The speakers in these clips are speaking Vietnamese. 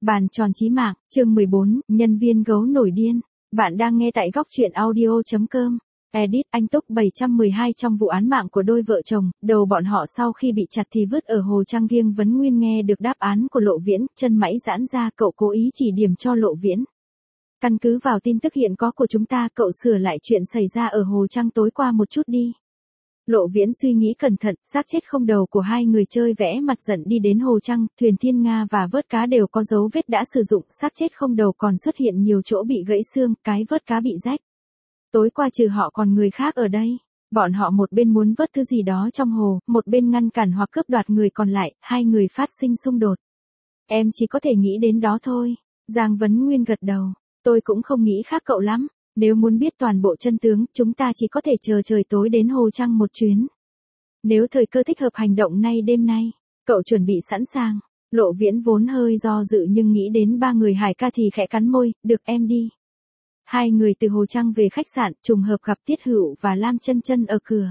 Bàn tròn chí mạng, chương 14, nhân viên gấu nổi điên. Bạn đang nghe tại góc truyện audio.com. Edit anh Túc 712 trong vụ án mạng của đôi vợ chồng, đầu bọn họ sau khi bị chặt thì vứt ở hồ Trang Giêng Vấn Nguyên nghe được đáp án của Lộ Viễn, chân mày giãn ra, cậu cố ý chỉ điểm cho Lộ Viễn. Căn cứ vào tin tức hiện có của chúng ta, cậu sửa lại chuyện xảy ra ở hồ Trang tối qua một chút đi. Lộ Viễn suy nghĩ cẩn thận, xác chết không đầu của hai người chơi vẽ mặt giận đi đến hồ Trăng, thuyền Thiên Nga và vớt cá đều có dấu vết đã sử dụng, xác chết không đầu còn xuất hiện nhiều chỗ bị gãy xương, cái vớt cá bị rách. Tối qua trừ họ còn người khác ở đây. Bọn họ một bên muốn vớt thứ gì đó trong hồ, một bên ngăn cản hoặc cướp đoạt người còn lại, hai người phát sinh xung đột. Em chỉ có thể nghĩ đến đó thôi. Giang Vấn Nguyên gật đầu. Tôi cũng không nghĩ khác cậu lắm. Nếu muốn biết toàn bộ chân tướng, chúng ta chỉ có thể chờ trời tối đến hồ Trăng một chuyến. Nếu thời cơ thích hợp hành động nay đêm nay, cậu chuẩn bị sẵn sàng. Lộ Viễn vốn hơi do dự nhưng nghĩ đến ba người Hải ca thì khẽ cắn môi, được em đi. Hai người từ hồ Trăng về khách sạn, trùng hợp gặp Tiết Hữu và Lam Chân Chân ở cửa.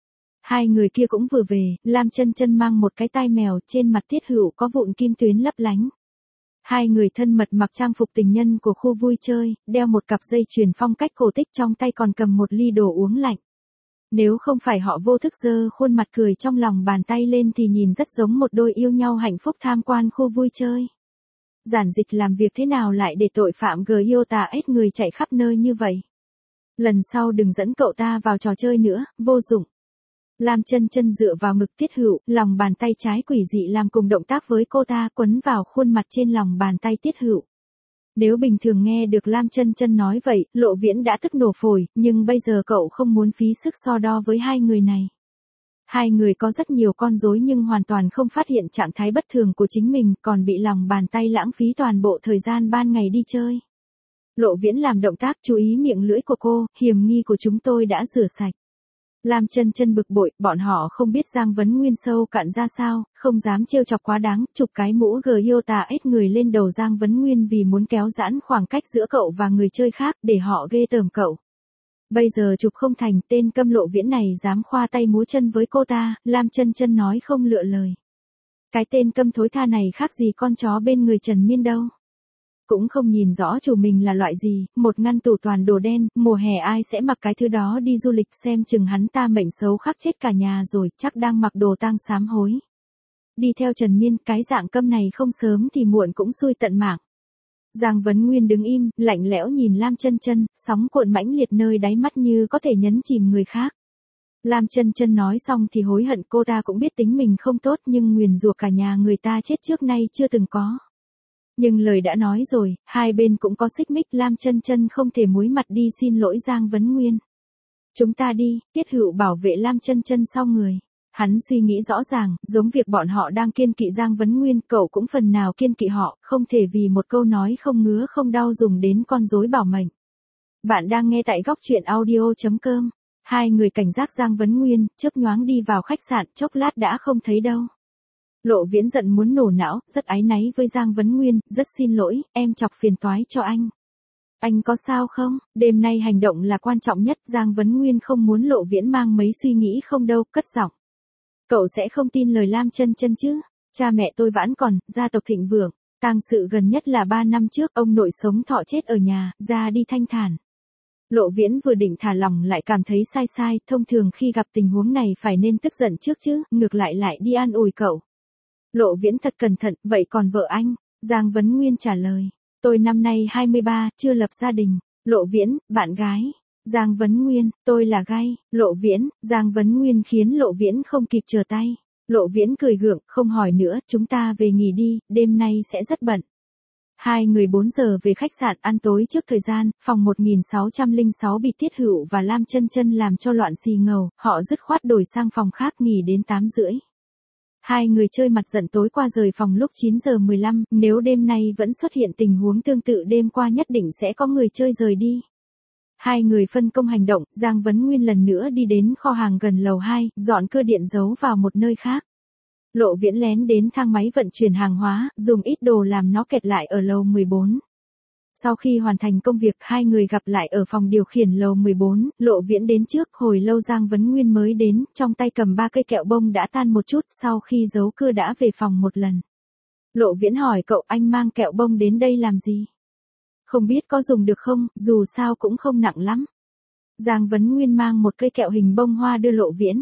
Hai người kia cũng vừa về, Lam Chân Chân mang một cái tai mèo, trên mặt Tiết Hữu có vụn kim tuyến lấp lánh. Hai người thân mật mặc trang phục tình nhân của khu vui chơi, đeo một cặp dây chuyền phong cách cổ tích, trong tay còn cầm một ly đồ uống lạnh. Nếu không phải họ vô thức giơ khuôn mặt cười trong lòng bàn tay lên thì nhìn rất giống một đôi yêu nhau hạnh phúc tham quan khu vui chơi. Giản dịch làm việc thế nào lại để tội phạm Giota ép người chạy khắp nơi như vậy. Lần sau đừng dẫn cậu ta vào trò chơi nữa, vô dụng. Lam Chân Chân dựa vào ngực Tiết Hữu, lòng bàn tay trái quỷ dị làm cùng động tác với cô ta, quấn vào khuôn mặt trên lòng bàn tay Tiết Hữu. Nếu bình thường nghe được Lam Chân Chân nói vậy, Lộ Viễn đã tức nổ phổi, nhưng bây giờ cậu không muốn phí sức so đo với hai người này. Hai người có rất nhiều con rối nhưng hoàn toàn không phát hiện trạng thái bất thường của chính mình, còn bị lòng bàn tay lãng phí toàn bộ thời gian ban ngày đi chơi. Lộ Viễn làm động tác, chú ý miệng lưỡi của cô, hiểm nghi của chúng tôi đã rửa sạch. Lam Chân Chân bực bội, bọn họ không biết Giang Vấn Nguyên sâu cạn ra sao, không dám trêu chọc quá đáng, chụp cái mũ Giota ép người lên đầu Giang Vấn Nguyên vì muốn kéo giãn khoảng cách giữa cậu và người chơi khác, để họ ghê tởm cậu. Bây giờ chụp không thành, tên câm Lộ Viễn này dám khoa tay múa chân với cô ta, Lam Chân Chân nói không lựa lời. Cái tên câm thối tha này khác gì con chó bên người Trần Miên đâu. Cũng không nhìn rõ chủ mình là loại gì, một ngăn tủ toàn đồ đen, mùa hè ai sẽ mặc cái thứ đó đi du lịch, xem chừng hắn ta mệnh xấu khắc chết cả nhà rồi, chắc đang mặc đồ tang sám hối. Đi theo Trần Miên, cái dạng câm này không sớm thì muộn cũng xui tận mạng. Giang Vấn Nguyên đứng im, lạnh lẽo nhìn Lam Chân Chân, sóng cuộn mãnh liệt nơi đáy mắt như có thể nhấn chìm người khác. Lam Chân Chân nói xong thì hối hận, cô ta cũng biết tính mình không tốt nhưng nguyền rủa cả nhà người ta chết trước nay chưa từng có. Nhưng lời đã nói rồi, hai bên cũng có xích mích, Lam Chân Chân không thể muối mặt đi xin lỗi Giang Vấn Nguyên. Chúng ta đi, Tiết Hữu bảo vệ Lam Chân Chân sau người. Hắn suy nghĩ rõ ràng, giống việc bọn họ đang kiêng kỵ Giang Vấn Nguyên, cậu cũng phần nào kiêng kỵ họ, không thể vì một câu nói không ngứa không đau dùng đến con rối bảo mệnh. Bạn đang nghe tại góc truyện audio.com. Hai người cảnh giác Giang Vấn Nguyên, chớp nhoáng đi vào khách sạn, chốc lát đã không thấy đâu. Lộ Viễn giận muốn nổ não, rất áy náy với Giang Vấn Nguyên, rất xin lỗi, em chọc phiền toái cho anh. Anh có sao không? Đêm nay hành động là quan trọng nhất, Giang Vấn Nguyên không muốn Lộ Viễn mang mấy suy nghĩ không đâu, cất giọng. Cậu sẽ không tin lời Lam Chân Chân chứ? Cha mẹ tôi vẫn còn, gia tộc thịnh vượng, tang sự gần nhất là 3 năm trước, ông nội sống thọ chết ở nhà, ra đi thanh thản. Lộ Viễn vừa định thả lỏng lại cảm thấy sai, thông thường khi gặp tình huống này phải nên tức giận trước chứ, ngược lại đi an ủi cậu. Lộ Viễn thật cẩn thận, vậy còn vợ anh? Giang Vấn Nguyên trả lời, tôi năm nay 23, chưa lập gia đình. Lộ Viễn, bạn gái. Giang Vấn Nguyên, tôi là gay. Lộ Viễn, Giang Vấn Nguyên khiến Lộ Viễn không kịp trở tay. Lộ Viễn cười gượng, không hỏi nữa, chúng ta về nghỉ đi, đêm nay sẽ rất bận. Hai người 4 giờ về khách sạn ăn tối trước thời gian, phòng 1606 bị Tiết Hữu và Lam Chân Chân làm cho loạn xì ngầu, họ dứt khoát đổi sang phòng khác nghỉ đến 8 rưỡi. Hai người chơi mặt giận tối qua rời phòng lúc 9 giờ 15, nếu đêm nay vẫn xuất hiện tình huống tương tự đêm qua nhất định sẽ có người chơi rời đi. Hai người phân công hành động, Giang Vấn Nguyên lần nữa đi đến kho hàng gần lầu 2, dọn cơ điện giấu vào một nơi khác. Lộ Viễn lén đến thang máy vận chuyển hàng hóa, dùng ít đồ làm nó kẹt lại ở lầu 14. Sau khi hoàn thành công việc, hai người gặp lại ở phòng điều khiển lầu 14, Lộ Viễn đến trước, hồi lâu Giang Vấn Nguyên mới đến, trong tay cầm 3 cây kẹo bông đã tan một chút, sau khi giấu cưa đã về phòng một lần. Lộ Viễn hỏi cậu anh mang kẹo bông đến đây làm gì? Không biết có dùng được không, dù sao cũng không nặng lắm. Giang Vấn Nguyên mang một cây kẹo hình bông hoa đưa Lộ Viễn.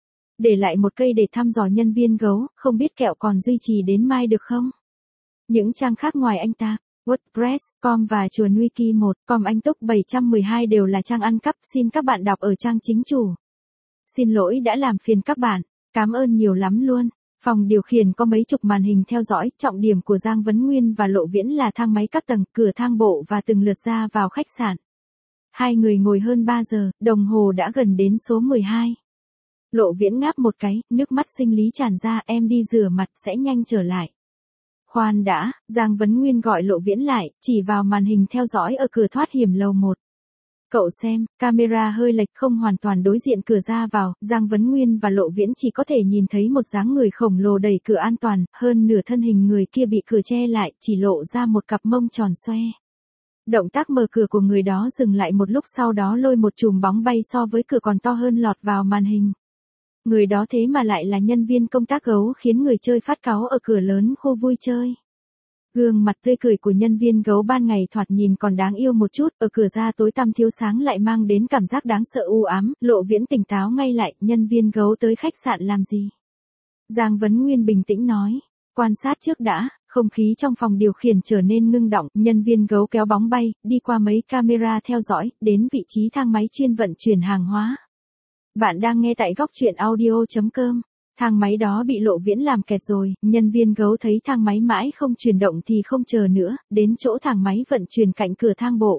Để lại một cây để thăm dò nhân viên gấu, không biết kẹo còn duy trì đến mai được không? Những trang khác ngoài anh ta, WordPress.com và Chuồn Wiki 1.com anh Túc 712 đều là trang ăn cắp, xin các bạn đọc ở trang chính chủ. Xin lỗi đã làm phiền các bạn, cảm ơn nhiều lắm luôn. Phòng điều khiển có mấy chục màn hình theo dõi, trọng điểm của Giang Vấn Nguyên và Lộ Viễn là thang máy các tầng, cửa thang bộ và từng lượt ra vào khách sạn. Hai người ngồi hơn 3 giờ, đồng hồ đã gần đến số 12. Lộ Viễn ngáp một cái, nước mắt sinh lý tràn ra, em đi rửa mặt sẽ nhanh trở lại. Khoan đã, Giang Vấn Nguyên gọi Lộ Viễn lại, chỉ vào màn hình theo dõi ở cửa thoát hiểm lầu 1. Cậu xem, camera hơi lệch không hoàn toàn đối diện cửa ra vào, Giang Vấn Nguyên và Lộ Viễn chỉ có thể nhìn thấy một dáng người khổng lồ đẩy cửa an toàn, hơn nửa thân hình người kia bị cửa che lại, chỉ lộ ra một cặp mông tròn xoe. Động tác mở cửa của người đó dừng lại một lúc, sau đó lôi một chùm bóng bay so với cửa còn to hơn lọt vào màn hình. Người đó thế mà lại là nhân viên công tác gấu, khiến người chơi phát cáu ở cửa lớn khu vui chơi. Gương mặt tươi cười của nhân viên gấu ban ngày thoạt nhìn còn đáng yêu một chút, ở cửa ra tối tăm thiếu sáng lại mang đến cảm giác đáng sợ u ám. Lộ Viễn tỉnh táo ngay lại, nhân viên gấu tới khách sạn làm gì? Giang Vấn Nguyên bình tĩnh nói, quan sát trước đã. Không khí trong phòng điều khiển trở nên ngưng động, nhân viên gấu kéo bóng bay, đi qua mấy camera theo dõi, đến vị trí thang máy chuyên vận chuyển hàng hóa. Bạn đang nghe tại góc truyện audio.com. Thang máy đó bị Lộ Viễn làm kẹt rồi, nhân viên gấu thấy thang máy mãi không chuyển động thì không chờ nữa, đến chỗ thang máy vận chuyển cạnh cửa thang bộ.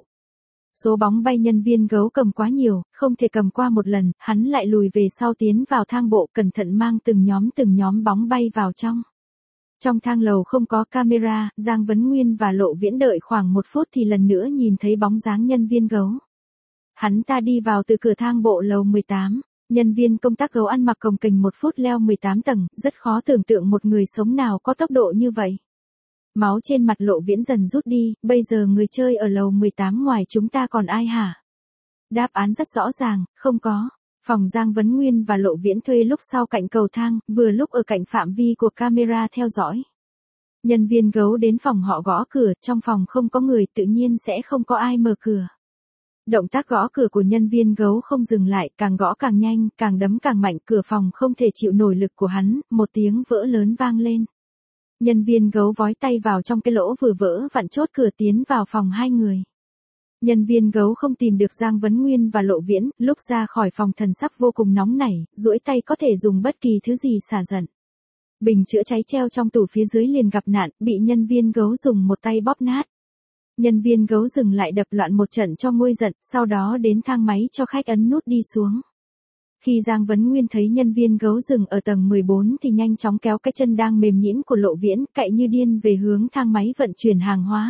Số bóng bay nhân viên gấu cầm quá nhiều, không thể cầm qua một lần, hắn lại lùi về sau tiến vào thang bộ, cẩn thận mang từng nhóm bóng bay vào trong. Trong thang lầu không có camera, Giang Vấn Nguyên và Lộ Viễn đợi khoảng 1 phút thì lần nữa nhìn thấy bóng dáng nhân viên gấu. Hắn ta đi vào từ cửa thang bộ lầu 18. Nhân viên công tác gấu ăn mặc cồng kềnh 1 phút leo 18 tầng, rất khó tưởng tượng một người sống nào có tốc độ như vậy. Máu trên mặt Lộ Viễn dần rút đi, bây giờ người chơi ở lầu 18 ngoài chúng ta còn ai hả? Đáp án rất rõ ràng, không có. Phòng Giang Vấn Nguyên và Lộ Viễn thuê lúc sau cạnh cầu thang, vừa lúc ở cạnh phạm vi của camera theo dõi. Nhân viên gấu đến phòng họ gõ cửa, trong phòng không có người, tự nhiên sẽ không có ai mở cửa. Động tác gõ cửa của nhân viên gấu không dừng lại, càng gõ càng nhanh, càng đấm càng mạnh, cửa phòng không thể chịu nổi lực của hắn, một tiếng vỡ lớn vang lên. Nhân viên gấu vói tay vào trong cái lỗ vừa vỡ vặn, chốt cửa tiến vào phòng hai người. Nhân viên gấu không tìm được Giang Vấn Nguyên và Lộ Viễn, lúc ra khỏi phòng thần sắc vô cùng nóng nảy, duỗi tay có thể dùng bất kỳ thứ gì xả giận. Bình chữa cháy treo trong tủ phía dưới liền gặp nạn, bị nhân viên gấu dùng một tay bóp nát. Nhân viên gấu dừng lại đập loạn một trận cho nguôi giận, sau đó đến thang máy cho khách ấn nút đi xuống. Khi Giang Vấn Nguyên thấy nhân viên gấu dừng ở tầng 14 thì nhanh chóng kéo cái chân đang mềm nhũn của Lộ Viễn, chạy như điên về hướng thang máy vận chuyển hàng hóa.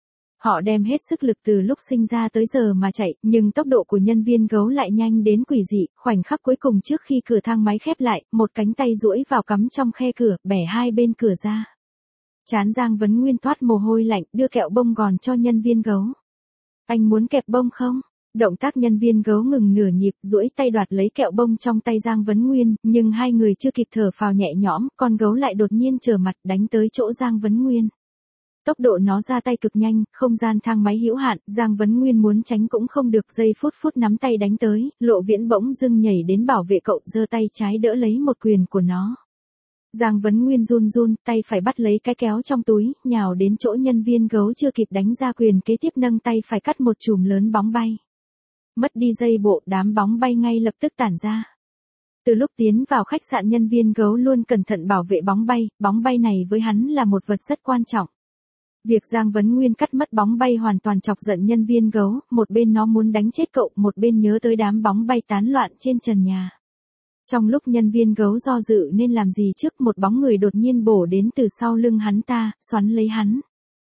Họ đem hết sức lực từ lúc sinh ra tới giờ mà chạy, nhưng tốc độ của nhân viên gấu lại nhanh đến quỷ dị, khoảnh khắc cuối cùng trước khi cửa thang máy khép lại, một cánh tay duỗi vào cắm trong khe cửa, bẻ hai bên cửa ra. Trán Giang Vấn Nguyên toát mồ hôi lạnh, đưa kẹo bông gòn cho nhân viên gấu. Anh muốn kẹp bông không? Động tác nhân viên gấu ngừng nửa nhịp, duỗi tay đoạt lấy kẹo bông trong tay Giang Vấn Nguyên, nhưng hai người chưa kịp thở phào nhẹ nhõm, con gấu lại đột nhiên trở mặt đánh tới chỗ Giang Vấn Nguyên. Tốc độ nó ra tay cực nhanh, không gian thang máy hữu hạn, Giang Vấn Nguyên muốn tránh cũng không được, giây phút nắm tay đánh tới, Lộ Viễn bỗng dưng nhảy đến bảo vệ cậu, giơ tay trái đỡ lấy một quyền của nó. Giang Vấn Nguyên run run, tay phải bắt lấy cái kéo trong túi, nhào đến chỗ nhân viên gấu chưa kịp đánh ra quyền kế tiếp, nâng tay phải cắt một chùm lớn bóng bay. Mất đi dây bộ, đám bóng bay ngay lập tức tản ra. Từ lúc tiến vào khách sạn, nhân viên gấu luôn cẩn thận bảo vệ bóng bay này với hắn là một vật rất quan trọng. Việc Giang Vấn Nguyên cắt mất bóng bay hoàn toàn chọc giận nhân viên gấu, một bên nó muốn đánh chết cậu, một bên nhớ tới đám bóng bay tán loạn trên trần nhà. Trong lúc nhân viên gấu do dự nên làm gì trước, một bóng người đột nhiên bổ đến từ sau lưng hắn ta, xoắn lấy hắn.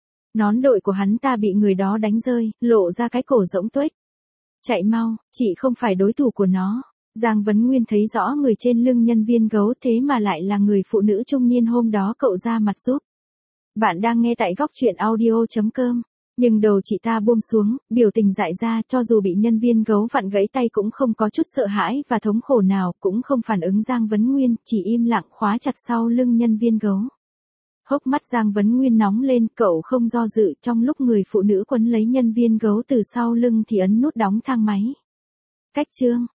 Nón đội của hắn ta bị người đó đánh rơi, lộ ra cái cổ rỗng tuếch. Chạy mau, chị không phải đối thủ của nó. Giang Vấn Nguyên thấy rõ người trên lưng nhân viên gấu, thế mà lại là người phụ nữ trung niên hôm đó cậu ra mặt giúp. Bạn đang nghe tại góc truyện audio.com. Nhưng đầu chị ta buông xuống, biểu tình dại ra, cho dù bị nhân viên gấu vặn gãy tay cũng không có chút sợ hãi và thống khổ nào, cũng không phản ứng Giang Vấn Nguyên, chỉ im lặng khóa chặt sau lưng nhân viên gấu. Hốc mắt Giang Vấn Nguyên nóng lên, cậu không do dự, trong lúc người phụ nữ quấn lấy nhân viên gấu từ sau lưng thì ấn nút đóng thang máy. Cách chương